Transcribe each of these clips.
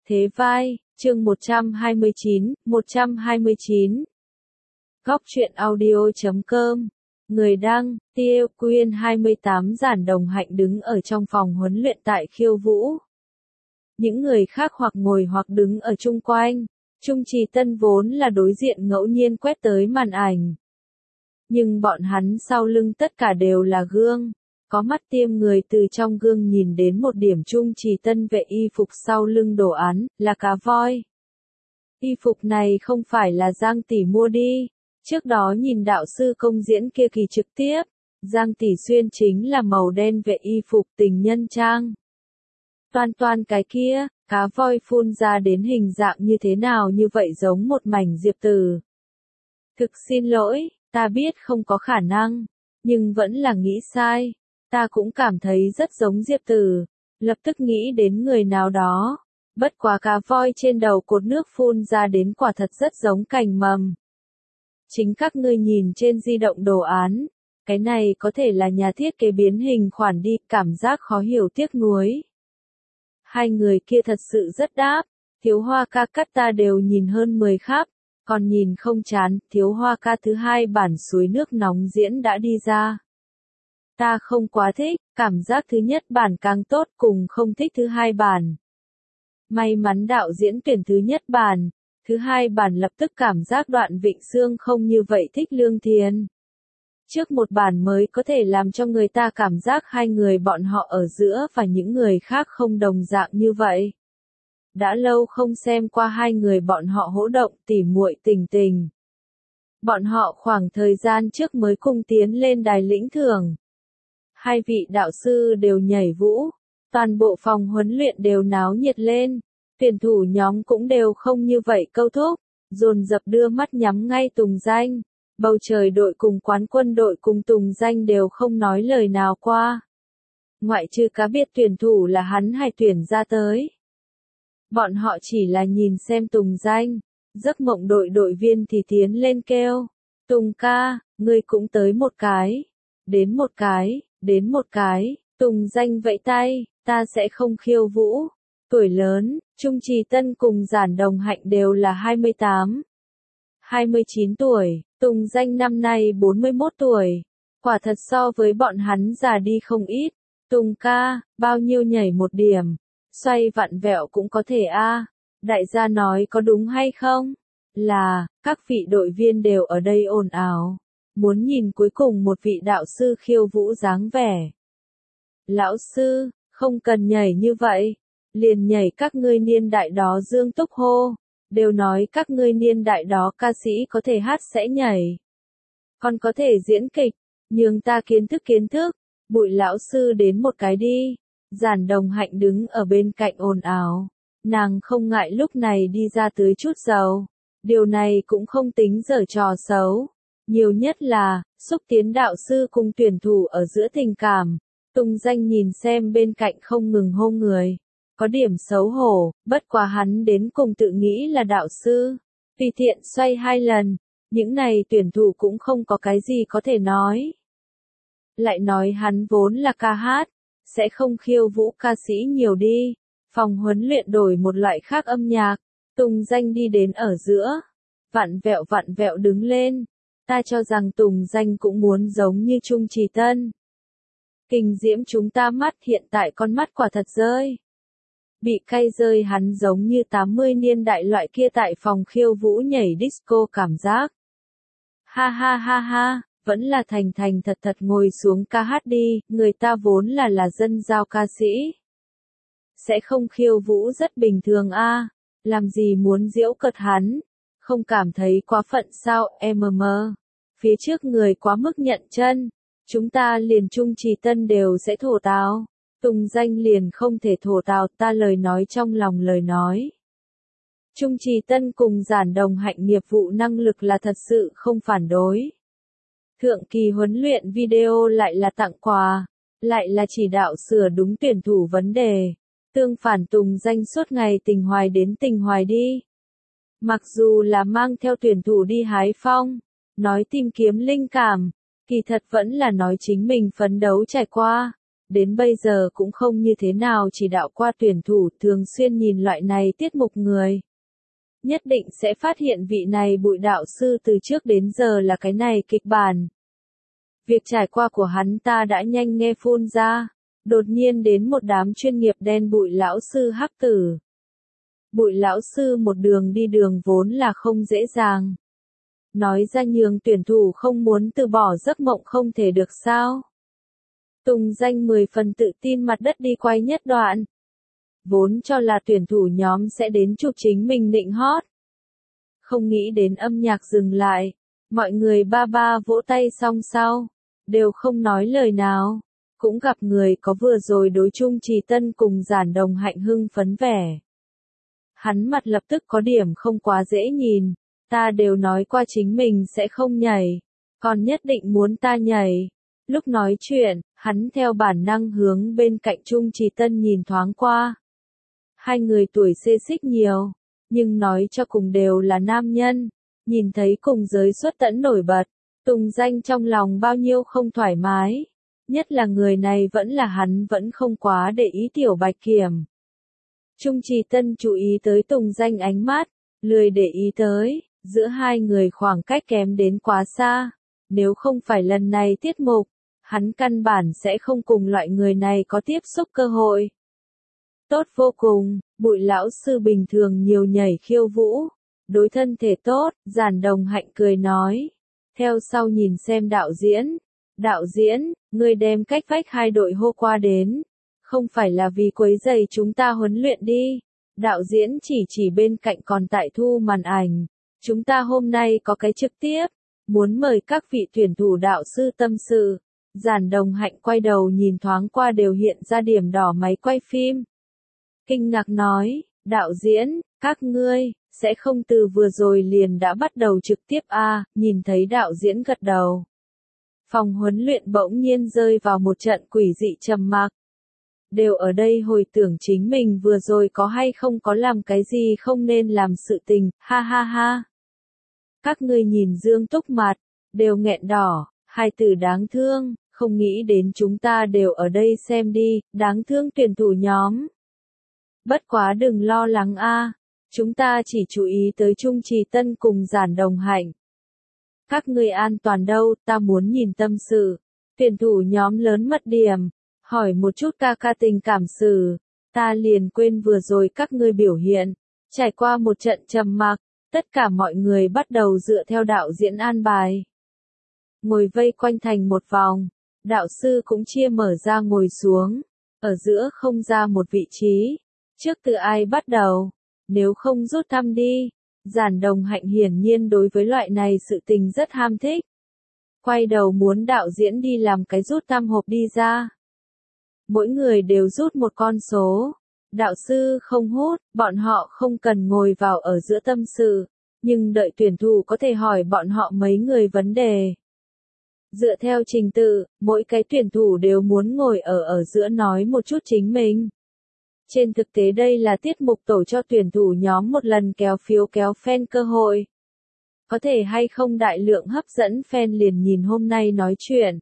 Thế vai, chương 129. Góc truyện audio.com. Người đăng, Tiêu Quyên 28 Giản Đồng Hạnh đứng ở trong phòng huấn luyện tại Khiêu Vũ. Những người khác hoặc ngồi hoặc đứng ở chung quanh. Trung Trì Tân vốn là đối diện ngẫu nhiên quét tới màn ảnh. Nhưng bọn hắn sau lưng tất cả đều là gương. Có mắt tiêm người từ trong gương nhìn đến một điểm. Trung Trì Tân vệ y phục sau lưng đồ án, là cá voi. Y phục này không phải là Giang tỷ mua đi. Trước đó nhìn đạo sư công diễn kia kỳ trực tiếp, Giang tỷ xuyên chính là màu đen vệ y phục tình nhân trang. Toan cái kia, cá voi phun ra đến hình dạng như thế nào như vậy giống một mảnh diệp tử. Thực xin lỗi, ta biết không có khả năng, nhưng vẫn là nghĩ sai. Ta cũng cảm thấy rất giống diệp tử, lập tức nghĩ đến người nào đó. Bất quá cá voi trên đầu cột nước phun ra đến quả thật rất giống cành mầm. Chính các ngươi nhìn trên di động đồ án, cái này có thể là nhà thiết kế biến hình khoản đi, cảm giác khó hiểu tiếc nuối. Hai người kia thật sự rất đáp, Thiếu Hoa ca cắt ta đều nhìn hơn 10 khắp, còn nhìn không chán. Thiếu Hoa ca thứ hai bản suối nước nóng diễn đã đi ra. Ta không quá thích, cảm giác thứ nhất bản càng tốt, cùng không thích thứ hai bản. May mắn đạo diễn tuyển thứ nhất bản, thứ hai bản lập tức cảm giác Đoạn Vịnh Sương không như vậy thích Lương Thiền. Trước một bản mới có thể làm cho người ta cảm giác hai người bọn họ ở giữa và những người khác không đồng dạng như vậy. Đã lâu không xem qua hai người bọn họ hỗ động tỉ muội tình tình. Bọn họ khoảng thời gian trước mới cùng tiến lên đài lĩnh thưởng. Hai vị đạo sư đều nhảy vũ, toàn bộ phòng huấn luyện đều náo nhiệt lên. Tuyển thủ nhóm cũng đều không như vậy câu thúc, dồn dập đưa mắt nhắm ngay Tùng Danh. Bầu trời đội cùng quán quân đội cùng Tùng Danh đều không nói lời nào qua. Ngoại trừ cá biệt tuyển thủ là hắn hay tuyển ra tới. Bọn họ chỉ là nhìn xem Tùng Danh. Giấc mộng đội đội viên thì tiến lên kêu. Tùng ca, ngươi cũng tới một cái. Đến một cái. Tùng Danh vẫy tay, ta sẽ không khiêu vũ. Tuổi lớn, Trung Trì Tân cùng Giản Đồng Hạnh đều là 28, 29 tuổi, Tùng Danh năm nay 41 tuổi. Quả thật so với bọn hắn già đi không ít. Tùng ca, bao nhiêu nhảy một điểm, xoay vặn vẹo cũng có thể a. Đại gia nói có đúng hay không? Là, các vị đội viên đều ở đây ồn ào. Muốn nhìn cuối cùng một vị đạo sư khiêu vũ dáng vẻ. Lão sư, không cần nhảy như vậy. Liền nhảy các ngươi niên đại đó Dương Túc hô. Đều nói các ngươi niên đại đó ca sĩ có thể hát sẽ nhảy. Còn có thể diễn kịch. Nhường ta kiến thức. Bụi lão sư đến một cái đi. Giản Đồng Hạnh đứng ở bên cạnh ồn ào. Nàng không ngại lúc này đi ra tưới chút dầu. Điều này cũng không tính giở trò xấu. Nhiều nhất là, xúc tiến đạo sư cùng tuyển thủ ở giữa tình cảm. Tùng Danh nhìn xem bên cạnh không ngừng hô người. Có điểm xấu hổ, bất quá hắn đến cùng tự nghĩ là đạo sư. Tùy tiện xoay 2 lần, những này tuyển thủ cũng không có cái gì có thể nói. Lại nói hắn vốn là ca hát, sẽ không khiêu vũ ca sĩ nhiều đi. Phòng huấn luyện đổi một loại khác âm nhạc, Tùng Danh đi đến ở giữa. Vặn vẹo đứng lên. Ta cho rằng Tùng Danh cũng muốn giống như Trung Trì Tân. Kinh diễm chúng ta mắt hiện tại con mắt quả thật rơi. Bị cay rơi hắn giống như 80 niên đại loại kia tại phòng khiêu vũ nhảy disco cảm giác. Ha, vẫn là thành thật ngồi xuống ca hát đi, người ta vốn là dân giao ca sĩ. Sẽ không khiêu vũ rất bình thường a, làm gì muốn giễu cợt hắn, không cảm thấy quá phận sao, phía trước người quá mức nhận chân, chúng ta liền Trung Trì Tân đều sẽ thổ tào. Tùng Danh liền không thể thổ tào, ta lời nói trong lòng lời nói. Trung Trì Tân cùng Giản Đồng Hạnh nghiệp vụ năng lực là thật sự không phản đối. Thượng kỳ huấn luyện video lại là tặng quà, lại là chỉ đạo sửa đúng tuyển thủ vấn đề. Tương phản Tùng Danh suốt ngày tình hoài đi. Mặc dù là mang theo tuyển thủ đi hái phong, nói tìm kiếm linh cảm, kỳ thật vẫn là nói chính mình phấn đấu trải qua. đến bây giờ cũng không như thế nào chỉ đạo qua tuyển thủ, thường xuyên nhìn loại này tiết mục người. Nhất định sẽ phát hiện vị này Bụi đạo sư từ trước đến giờ là cái này kịch bản. Việc trải qua của hắn ta đã nhanh nghe phun ra, đột nhiên đến một đám chuyên nghiệp đen Bụi lão sư hắc tử. Bụi lão sư một đường đi đường vốn là không dễ dàng. Nói ra nhường tuyển thủ không muốn từ bỏ giấc mộng không thể được sao. Tùng Danh 10 phần tự tin mặt đất đi quay nhất đoạn. Vốn cho là tuyển thủ nhóm sẽ đến chụp chính mình nịnh hót. Không nghĩ đến âm nhạc dừng lại, mọi người ba ba vỗ tay xong sau, đều không nói lời nào. Cũng gặp người có vừa rồi đối chung Trì Tân cùng Giản Đồng Hạnh hưng phấn vẻ. Hắn mặt lập tức có điểm không quá dễ nhìn, ta đều nói qua chính mình sẽ không nhảy, còn nhất định muốn ta nhảy. Lúc nói chuyện, hắn theo bản năng hướng bên cạnh Chung Trì Tân nhìn thoáng qua. Hai người tuổi xê xích nhiều, nhưng nói cho cùng đều là nam nhân, nhìn thấy cùng giới xuất tẫn nổi bật, Tùng Danh trong lòng bao nhiêu không thoải mái. Nhất là người này vẫn là hắn vẫn không quá để ý Tiểu Bạch Kiểm. Chung Trì Tân chú ý tới Tùng Danh ánh mắt, lười để ý tới, giữa hai người khoảng cách kém đến quá xa. Nếu không phải lần này tiết mục, hắn căn bản sẽ không cùng loại người này có tiếp xúc cơ hội. Tốt vô cùng, Bụi lão sư bình thường nhiều nhảy khiêu vũ, đối thân thể tốt, Giản Đồng Hạnh cười nói. Theo sau nhìn xem đạo diễn. Đạo diễn, ngươi đem cách vách hai đội hô qua đến. Không phải là vì quấy rầy chúng ta huấn luyện đi. Đạo diễn chỉ bên cạnh còn tại thu màn ảnh. Chúng ta hôm nay có cái trực tiếp. Muốn mời các vị tuyển thủ đạo sư tâm sự. Giản Đồng Hạnh quay đầu nhìn thoáng qua đều hiện ra điểm đỏ máy quay phim. Kinh ngạc nói, đạo diễn, các ngươi, sẽ không từ vừa rồi liền đã bắt đầu trực tiếp nhìn thấy đạo diễn gật đầu. Phòng huấn luyện bỗng nhiên rơi vào một trận quỷ dị trầm mặc. Đều ở đây hồi tưởng chính mình vừa rồi có hay không có làm cái gì không nên làm sự tình, ha ha ha. Các ngươi nhìn Dương Túc mặt, đều nghẹn đỏ, hai từ đáng thương, không nghĩ đến chúng ta đều ở đây xem đi, đáng thương tuyển thủ nhóm. Bất quá đừng lo lắng chúng ta chỉ chú ý tới Chung Trì Tân cùng Giản Đồng Hạnh. Các ngươi an toàn đâu, ta muốn nhìn tâm sự. Tuyển thủ nhóm lớn mất điểm, hỏi một chút ca tình cảm sự. Ta liền quên vừa rồi các ngươi biểu hiện. Trải qua một trận trầm mặc, tất cả mọi người bắt đầu dựa theo đạo diễn an bài. Ngồi vây quanh thành một vòng, đạo sư cũng chia mở ra ngồi xuống. Ở giữa không ra một vị trí. Trước từ ai bắt đầu? Nếu không rút thăm đi. Giản Đồng Hạnh hiển nhiên đối với loại này sự tình rất ham thích. Quay đầu muốn đạo diễn đi làm cái rút thăm hộp đi ra. Mỗi người đều rút một con số. Đạo sư không hút, bọn họ không cần ngồi vào ở giữa tâm sự. Nhưng đợi tuyển thủ có thể hỏi bọn họ mấy người vấn đề. Dựa theo trình tự, mỗi cái tuyển thủ đều muốn ngồi ở giữa nói một chút chính mình. Trên thực tế đây là tiết mục tổ cho tuyển thủ nhóm một lần kéo phiếu kéo fan cơ hội. Có thể hay không đại lượng hấp dẫn fan liền nhìn hôm nay nói chuyện.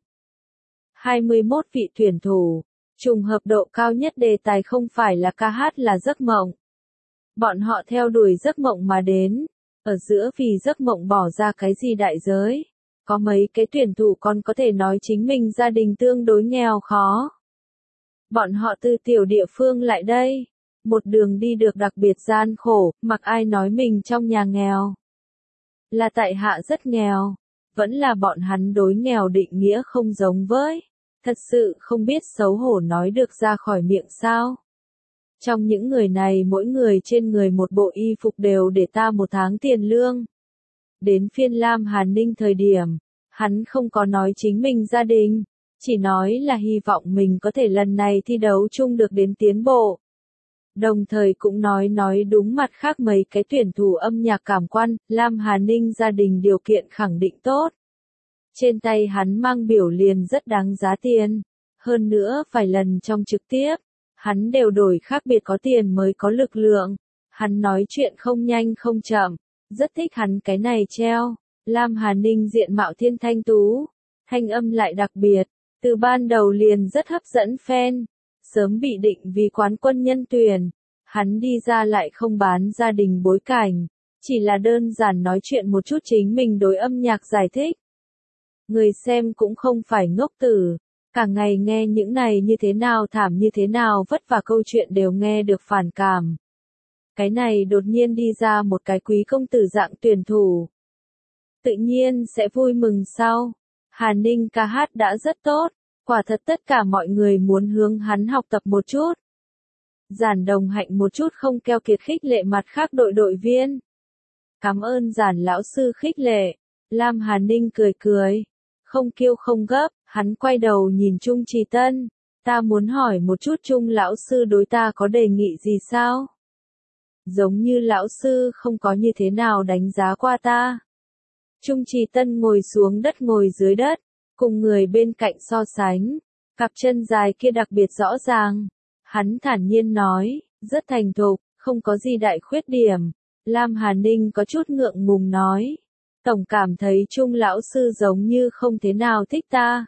21 vị tuyển thủ, trùng hợp độ cao nhất đề tài không phải là ca hát là giấc mộng. Bọn họ theo đuổi giấc mộng mà đến, ở giữa vì giấc mộng bỏ ra cái gì đại giới. Có mấy cái tuyển thủ còn có thể nói chính mình gia đình tương đối nghèo khó. Bọn họ từ tiểu địa phương lại đây, một đường đi được đặc biệt gian khổ, mặc ai nói mình trong nhà nghèo. Là tại hạ rất nghèo, vẫn là bọn hắn đối nghèo định nghĩa không giống với, thật sự không biết xấu hổ nói được ra khỏi miệng sao. Trong những người này mỗi người trên người một bộ y phục đều để ta một tháng tiền lương. Đến phiên Lam Hà Ninh thời điểm, hắn không có nói chính mình gia đình. Chỉ nói là hy vọng mình có thể lần này thi đấu chung được đến tiến bộ. Đồng thời cũng nói đúng mặt khác mấy cái tuyển thủ âm nhạc cảm quan, Lam Hà Ninh gia đình điều kiện khẳng định tốt. Trên tay hắn mang biểu liền rất đáng giá tiền. Hơn nữa vài lần trong trực tiếp, hắn đều đổi khác biệt có tiền mới có lực lượng. Hắn nói chuyện không nhanh không chậm, rất thích hắn cái này treo. Lam Hà Ninh diện mạo thiên thanh tú, thanh âm lại đặc biệt. Từ ban đầu liền rất hấp dẫn fan, sớm bị định vì quán quân nhân tuyển. Hắn đi ra lại không bán gia đình bối cảnh, chỉ là đơn giản nói chuyện một chút chính mình đối âm nhạc giải thích. Người xem cũng không phải ngốc tử, cả ngày nghe những này như thế nào thảm như thế nào vất vả câu chuyện đều nghe được phản cảm. Cái này đột nhiên đi ra một cái quý công tử dạng tuyển thủ. Tự nhiên sẽ vui mừng sau. Hà Ninh ca hát đã rất tốt, quả thật tất cả mọi người muốn hướng hắn học tập một chút. Giản Đồng Hạnh một chút không keo kiệt khích lệ mặt khác đội viên. Cảm ơn Giản lão sư khích lệ. Lam Hà Ninh cười cười, không kiêu không gấp, hắn quay đầu nhìn Trung Trì Tân, ta muốn hỏi một chút Trung lão sư đối ta có đề nghị gì sao? Giống như lão sư không có như thế nào đánh giá qua ta. Trung Trì Tân ngồi xuống đất ngồi dưới đất, cùng người bên cạnh so sánh, cặp chân dài kia đặc biệt rõ ràng. Hắn thản nhiên nói, rất thành thục, không có gì đại khuyết điểm. Lam Hà Ninh có chút ngượng ngùng nói, tổng cảm thấy Trung lão sư giống như không thế nào thích ta.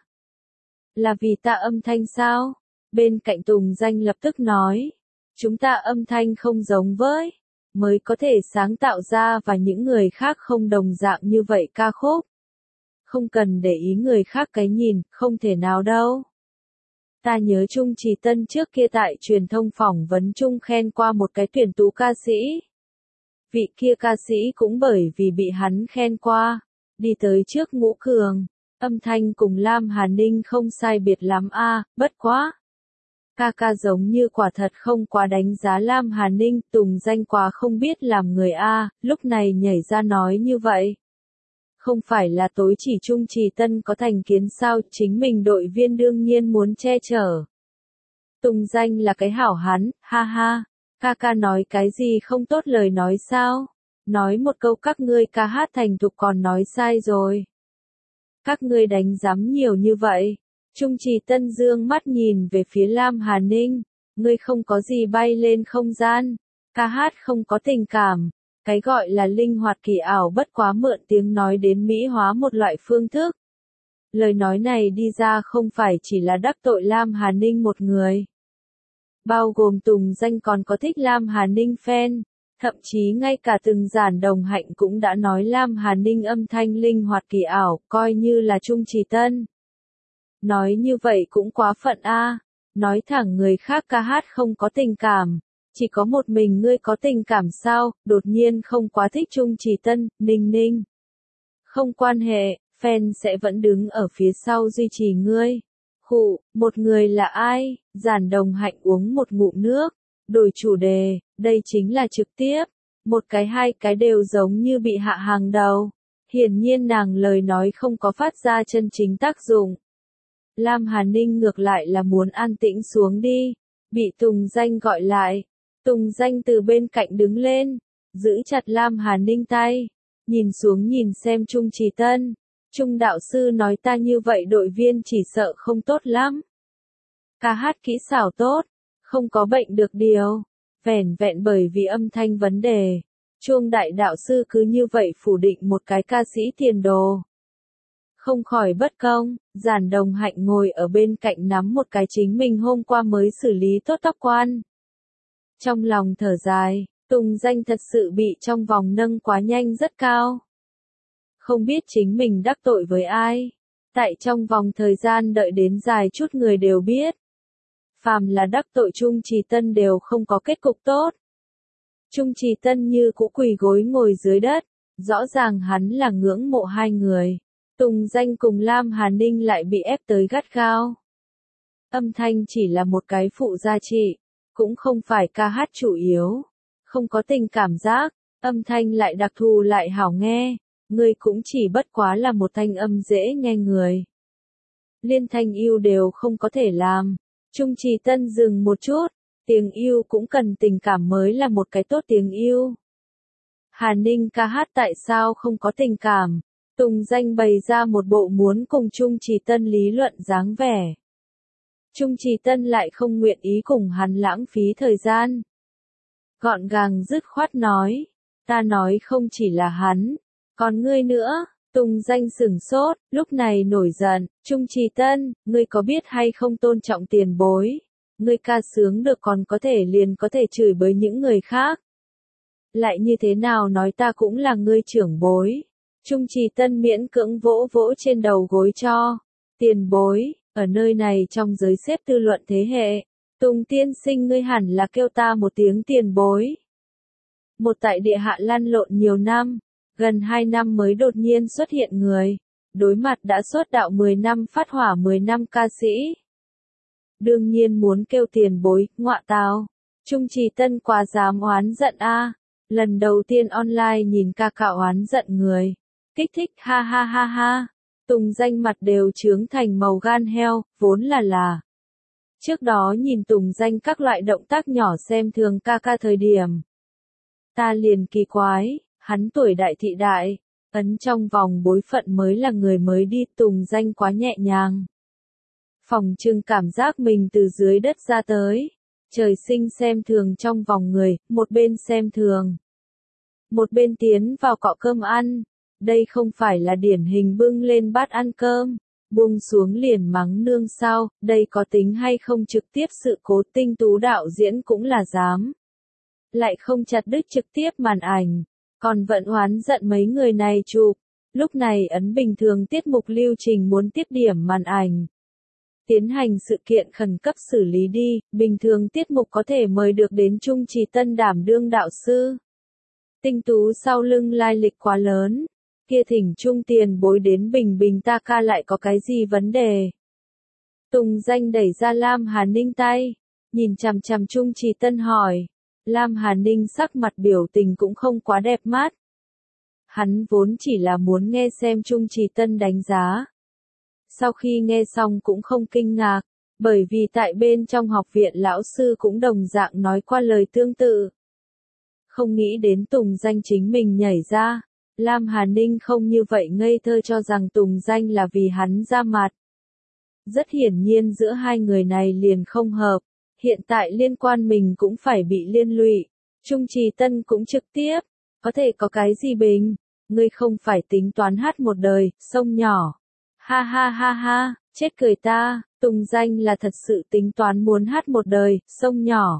Là vì ta âm thanh sao? Bên cạnh Tùng Danh lập tức nói, chúng ta âm thanh không giống với, mới có thể sáng tạo ra và những người khác không đồng dạng như vậy ca khúc. Không cần để ý người khác cái nhìn, không thể nào đâu. Ta nhớ Trung Trì Tân trước kia tại truyền thông phỏng vấn chung khen qua một cái tuyển tú ca sĩ. Vị kia ca sĩ cũng bởi vì bị hắn khen qua, đi tới trước Ngũ Cường, âm thanh cùng Lam Hà Ninh không sai biệt lắm a, bất quá. Ca ca giống như quả thật không quá đánh giá Lam Hà Ninh, Tùng Danh quá không biết làm người a, lúc này nhảy ra nói như vậy. Không phải là tối chỉ Trung Trì Tân có thành kiến sao, chính mình đội viên đương nhiên muốn che chở. Tùng Danh là cái hảo hắn, ha ha, ca ca nói cái gì không tốt lời nói sao? Nói một câu các ngươi ca hát thành thục còn nói sai rồi. Các ngươi đánh giám nhiều như vậy. Trung Trì Tân dương mắt nhìn về phía Lam Hà Ninh, ngươi không có gì bay lên không gian, ca hát không có tình cảm, cái gọi là linh hoạt kỳ ảo bất quá mượn tiếng nói đến mỹ hóa một loại phương thức. Lời nói này đi ra không phải chỉ là đắc tội Lam Hà Ninh một người. Bao gồm Tùng Danh còn có thích Lam Hà Ninh fan, thậm chí ngay cả từng Giản Đồng Hạnh cũng đã nói Lam Hà Ninh âm thanh linh hoạt kỳ ảo, coi như là Trung Trì Tân. Nói như vậy cũng quá phận a, nói thẳng người khác ca hát không có tình cảm, chỉ có một mình ngươi có tình cảm sao, đột nhiên không quá thích Trung Trì Tân, Ninh Ninh. Không quan hệ, fan sẽ vẫn đứng ở phía sau duy trì ngươi. Khụ, một người là ai? Giản Đồng Hạnh uống một ngụm nước, đổi chủ đề, đây chính là trực tiếp, một cái hai cái đều giống như bị hạ hàng đầu. Hiển nhiên nàng lời nói không có phát ra chân chính tác dụng. Lam Hà Ninh ngược lại là muốn an tĩnh xuống đi, bị Tùng Danh gọi lại. Tùng Danh từ bên cạnh đứng lên, giữ chặt Lam Hà Ninh tay, nhìn xuống nhìn xem Trung Trì Tân. Trung đạo sư nói ta như vậy đội viên chỉ sợ không tốt lắm. Ca hát kỹ xảo tốt, không có bệnh được điều, vẻn vẹn bởi vì âm thanh vấn đề. Chuông đại đạo sư cứ như vậy phủ định một cái ca sĩ tiền đồ. Không khỏi bất công, Giản Đồng Hạnh ngồi ở bên cạnh nắm một cái chính mình hôm qua mới xử lý tốt tóc quan. Trong lòng thở dài, Tùng Danh thật sự bị trong vòng nâng quá nhanh rất cao. Không biết chính mình đắc tội với ai. Tại trong vòng thời gian đợi đến dài chút người đều biết. Phàm là đắc tội Trung Trì Tân đều không có kết cục tốt. Trung Trì Tân như cũ quỳ gối ngồi dưới đất, rõ ràng hắn là ngưỡng mộ hai người. Tùng Danh cùng Lam Hà Ninh lại bị ép tới gắt gao. Âm thanh chỉ là một cái phụ gia trị, cũng không phải ca hát chủ yếu. Không có tình cảm giác, âm thanh lại đặc thù lại hảo nghe, người cũng chỉ bất quá là một thanh âm dễ nghe người. Liên thanh yêu đều không có thể làm. Trung Trì Tân dừng một chút, tiếng yêu cũng cần tình cảm mới là một cái tốt tiếng yêu. Hà Ninh ca hát tại sao không có tình cảm? Tùng Danh bày ra một bộ muốn cùng Trung Trì Tân lý luận dáng vẻ. Trung Trì Tân lại không nguyện ý cùng hắn lãng phí thời gian. Gọn gàng dứt khoát nói, ta nói không chỉ là hắn, còn ngươi nữa, Tùng Danh sửng sốt, lúc này nổi giận, Trung Trì Tân, ngươi có biết hay không tôn trọng tiền bối? Ngươi ca sướng được còn có thể liền có thể chửi bới những người khác. Lại như thế nào nói ta cũng là ngươi trưởng bối. Trung Trì Tân miễn cưỡng vỗ vỗ trên đầu gối cho. Tiền bối, ở nơi này trong giới xếp tư luận thế hệ. Tùng tiên sinh ngươi hẳn là kêu ta một tiếng tiền bối. Một tại địa hạ lăn lộn nhiều năm, gần 2 năm mới đột nhiên xuất hiện người. Đối mặt đã xuất đạo 10 năm phát hỏa 10 năm ca sĩ. Đương nhiên muốn kêu tiền bối, ngọa tào. Trung Trì Tân quá dám oán giận a. Lần đầu tiên online nhìn ca ca oán giận người. Kích thích ha ha ha ha. Tùng Danh mặt đều trướng thành màu gan heo, vốn là. Trước đó nhìn Tùng Danh các loại động tác nhỏ xem thường ca ca thời điểm. Ta liền kỳ quái, hắn tuổi đại thị đại, ấn trong vòng bối phận mới là người mới đi, Tùng Danh quá nhẹ nhàng. Phòng trưng cảm giác mình từ dưới đất ra tới. Trời sinh xem thường trong vòng người, một bên xem thường. Một bên tiến vào cọ cơm ăn. Đây không phải là điển hình bưng lên bát ăn cơm. Buông xuống liền mắng nương sao, đây có tính hay không trực tiếp sự cố tinh tú đạo diễn cũng là dám. Lại không chặt đứt trực tiếp màn ảnh. Còn vẫn oán giận mấy người này chụp. Lúc này ấn bình thường tiết mục lưu trình muốn tiếp điểm màn ảnh. Tiến hành sự kiện khẩn cấp xử lý đi, bình thường tiết mục có thể mời được đến Trung Trì Tân đảm đương đạo sư. Tinh tú sau lưng lai lịch quá lớn, kia thỉnh Trung tiền bối đến bình bình ta ca lại có cái gì vấn đề. Tùng Danh đẩy ra Lam Hà Ninh tay, nhìn chằm chằm Trung Trì Tân hỏi. Lam Hà Ninh sắc mặt biểu tình cũng không quá đẹp mắt. Hắn vốn chỉ là muốn nghe xem Trung Trì Tân đánh giá. Sau khi nghe xong cũng không kinh ngạc, bởi vì tại bên trong học viện lão sư cũng đồng dạng nói qua lời tương tự. Không nghĩ đến Tùng Danh chính mình nhảy ra, Lam Hà Ninh không như vậy ngây thơ cho rằng Tùng Danh là vì hắn ra mặt. Rất hiển nhiên giữa hai người này liền không hợp, hiện tại liên quan mình cũng phải bị liên lụy. Trung Trì Tân cũng trực tiếp, có thể có cái gì bình, ngươi không phải tính toán hát một đời, sông nhỏ. Ha ha ha ha, chết cười ta, Tùng Danh là thật sự tính toán muốn hát một đời, sông nhỏ.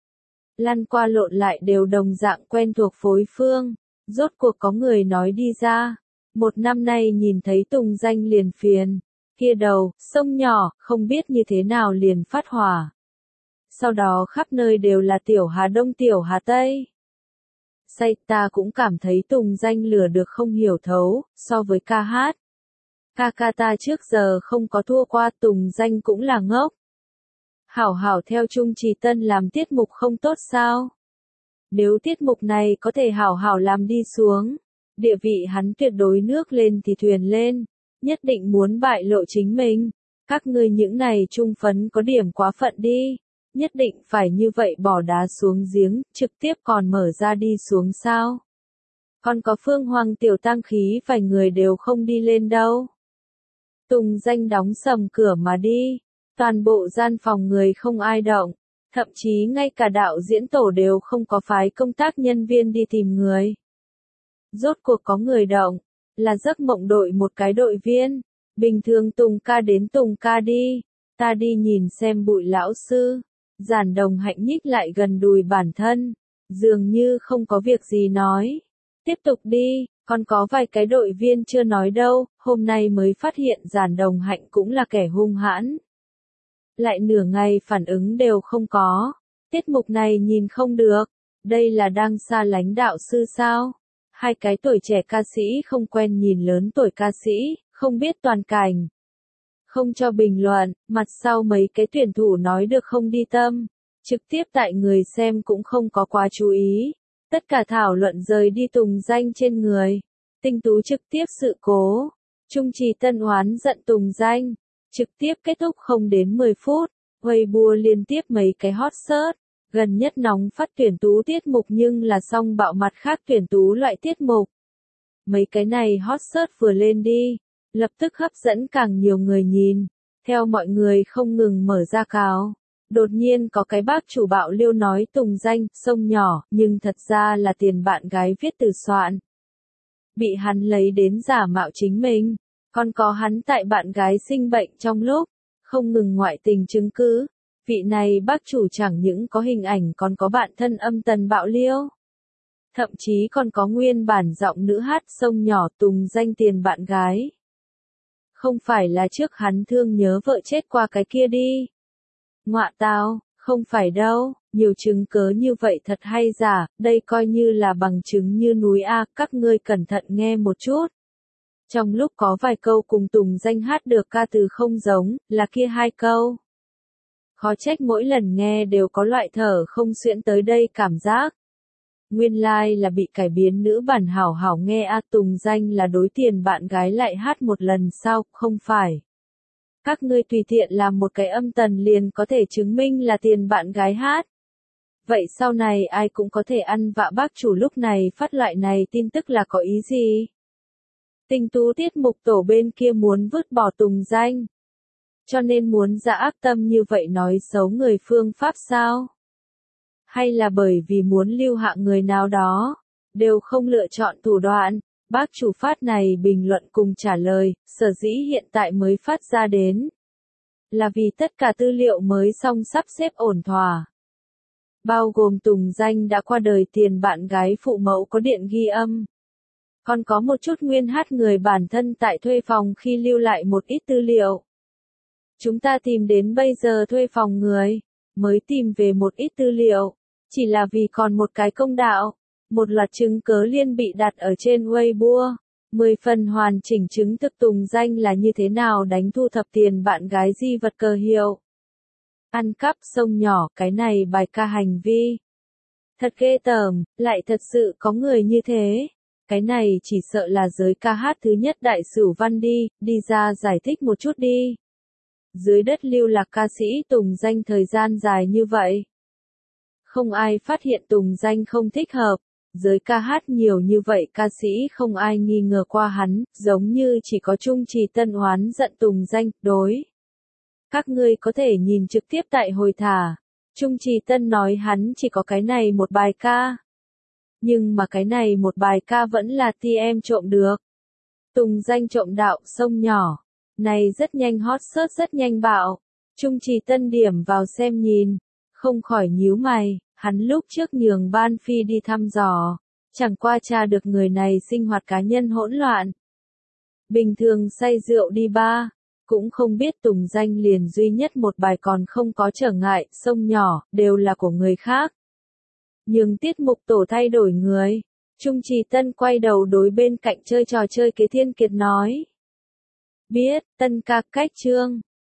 Lăn qua lộn lại đều đồng dạng quen thuộc phối phương, rốt cuộc có người nói đi ra. Một năm nay nhìn thấy Tùng Danh liền phiền, kia đầu, sông nhỏ, không biết như thế nào liền phát hỏa. Sau đó khắp nơi đều là tiểu Hà Đông tiểu Hà Tây. Say ta cũng cảm thấy Tùng Danh lừa được không hiểu thấu, so với ca hát. Ca ta trước giờ không có thua qua, Tùng Danh cũng là ngốc. Hảo hảo theo Trung Trì Tân làm tiết mục không tốt sao? Nếu tiết mục này có thể hảo hảo làm đi xuống, địa vị hắn tuyệt đối nước lên thì thuyền lên, nhất định muốn bại lộ chính mình. Các ngươi những này trung phấn có điểm quá phận đi, nhất định phải như vậy bỏ đá xuống giếng, trực tiếp còn mở ra đi xuống sao? Còn có Phương Hoàng tiểu tăng khí vài người đều không đi lên đâu. Tùng Danh đóng sầm cửa mà đi, toàn bộ gian phòng người không ai động, thậm chí ngay cả đạo diễn tổ đều không có phái công tác nhân viên đi tìm người. Rốt cuộc có người động, là giấc mộng đội một cái đội viên, bình thường Tùng ca đến Tùng ca đi, ta đi nhìn xem Bụi lão sư. Giản Đồng Hạnh nhích lại gần đùi bản thân, dường như không có việc gì nói. Tiếp tục đi, còn có vài cái đội viên chưa nói đâu, hôm nay mới phát hiện Giản Đồng Hạnh cũng là kẻ hung hãn. Lại nửa ngày phản ứng đều không có, tiết mục này nhìn không được, đây là đang xa lánh đạo sư sao? Hai cái tuổi trẻ ca sĩ không quen nhìn lớn tuổi ca sĩ, không biết toàn cảnh. Không cho bình luận, mặt sau mấy cái tuyển thủ nói được không đi tâm, trực tiếp tại người xem cũng không có quá chú ý. Tất cả thảo luận rời đi Tùng Danh trên người. Tinh tú trực tiếp sự cố. Trung Trì Tân oán giận Tùng Danh. Trực tiếp kết thúc không đến 10 phút. Weibo liên tiếp mấy cái hot search. Gần nhất nóng phát tuyển tú tiết mục nhưng là xong bạo mặt khác tuyển tú loại tiết mục. Mấy cái này hot search vừa lên đi, lập tức hấp dẫn càng nhiều người nhìn. Theo mọi người không ngừng mở ra cáo. Đột nhiên có cái bác chủ bạo liêu nói Tùng Danh, sông nhỏ, nhưng thật ra là tiền bạn gái viết từ soạn. bị hắn lấy đến giả mạo chính mình, còn có hắn tại bạn gái sinh bệnh trong lúc không ngừng ngoại tình chứng cứ. Vị này bác chủ chẳng những có hình ảnh còn có bạn thân âm tần bạo liêu. Thậm chí còn có nguyên bản giọng nữ hát sông nhỏ Tùng Danh tiền bạn gái. Không phải là trước hắn thương nhớ vợ chết qua cái kia đi. Ngọa tao, không phải đâu, nhiều chứng cớ như vậy thật hay giả, đây coi như là bằng chứng như núi A, các ngươi cẩn thận nghe một chút. Trong lúc có vài câu cùng Tùng Danh hát được ca từ không giống, là kia hai câu. Khó trách mỗi lần nghe đều có loại thở không xuyễn tới đây cảm giác. Nguyên lai là bị cải biến nữ bản hảo hảo nghe A Tùng Danh là đối tiền bạn gái lại hát một lần sao, không phải. Các ngươi tùy tiện làm một cái âm tần liền có thể chứng minh là tiền bạn gái hát. Vậy sau này ai cũng có thể ăn vạ bác chủ lúc này phát loại này tin tức là có ý gì? Tinh tú tiết mục tổ bên kia muốn vứt bỏ Tùng Danh. Cho nên muốn ra ác tâm như vậy nói xấu người phương Pháp sao? Hay là bởi vì muốn lưu hạ người nào đó, đều không lựa chọn thủ đoạn, bác chủ phát này bình luận cùng trả lời, sở dĩ hiện tại mới phát ra đến. Là vì tất cả tư liệu mới xong sắp xếp ổn thỏa. Bao gồm Tùng Danh đã qua đời tiền bạn gái phụ mẫu có điện ghi âm. Còn có một chút nguyên hát người bản thân tại thuê phòng khi lưu lại một ít tư liệu. Chúng ta tìm đến bây giờ thuê phòng người, mới tìm về một ít tư liệu, chỉ là vì còn một cái công đạo, một loạt chứng cớ liên bị đặt ở trên Weibo, 10 phần hoàn chỉnh chứng thực Tùng Danh là như thế nào đánh thu thập tiền bạn gái di vật cờ hiệu. Ăn cắp sông nhỏ, cái này bài ca hành vi. Thật ghê tởm, lại thật sự có người như thế. Cái này chỉ sợ là giới ca hát thứ nhất đại sửu văn đi ra giải thích một chút đi. Dưới đất lưu lạc ca sĩ Tùng Danh thời gian dài như vậy. Không ai phát hiện Tùng Danh không thích hợp. Giới ca hát nhiều như vậy ca sĩ không ai nghi ngờ qua hắn, giống như chỉ có Trung Trì Tân oán giận Tùng Danh, đối. Các ngươi có thể nhìn trực tiếp tại hồi thả. Trung Trì Tân nói hắn chỉ có cái này một bài ca. Nhưng mà cái này một bài ca vẫn là TM trộm được. Tùng Danh trộm đạo sông nhỏ. Này rất nhanh hot search rất nhanh bạo. Trung Trì Tân điểm vào xem nhìn. Không khỏi nhíu mày, hắn lúc trước nhường Ban Phi đi thăm dò. Chẳng qua tra được người này sinh hoạt cá nhân hỗn loạn. Bình thường say rượu đi bar. Cũng không biết Tùng Danh liền duy nhất một bài còn không có trở ngại, sông nhỏ, đều là của người khác. Nhưng tiết mục tổ thay đổi người. Trung Trì Tân quay đầu đối bên cạnh chơi trò chơi Kế Thiên Kiệt nói. Biết, Tân ca cách chương.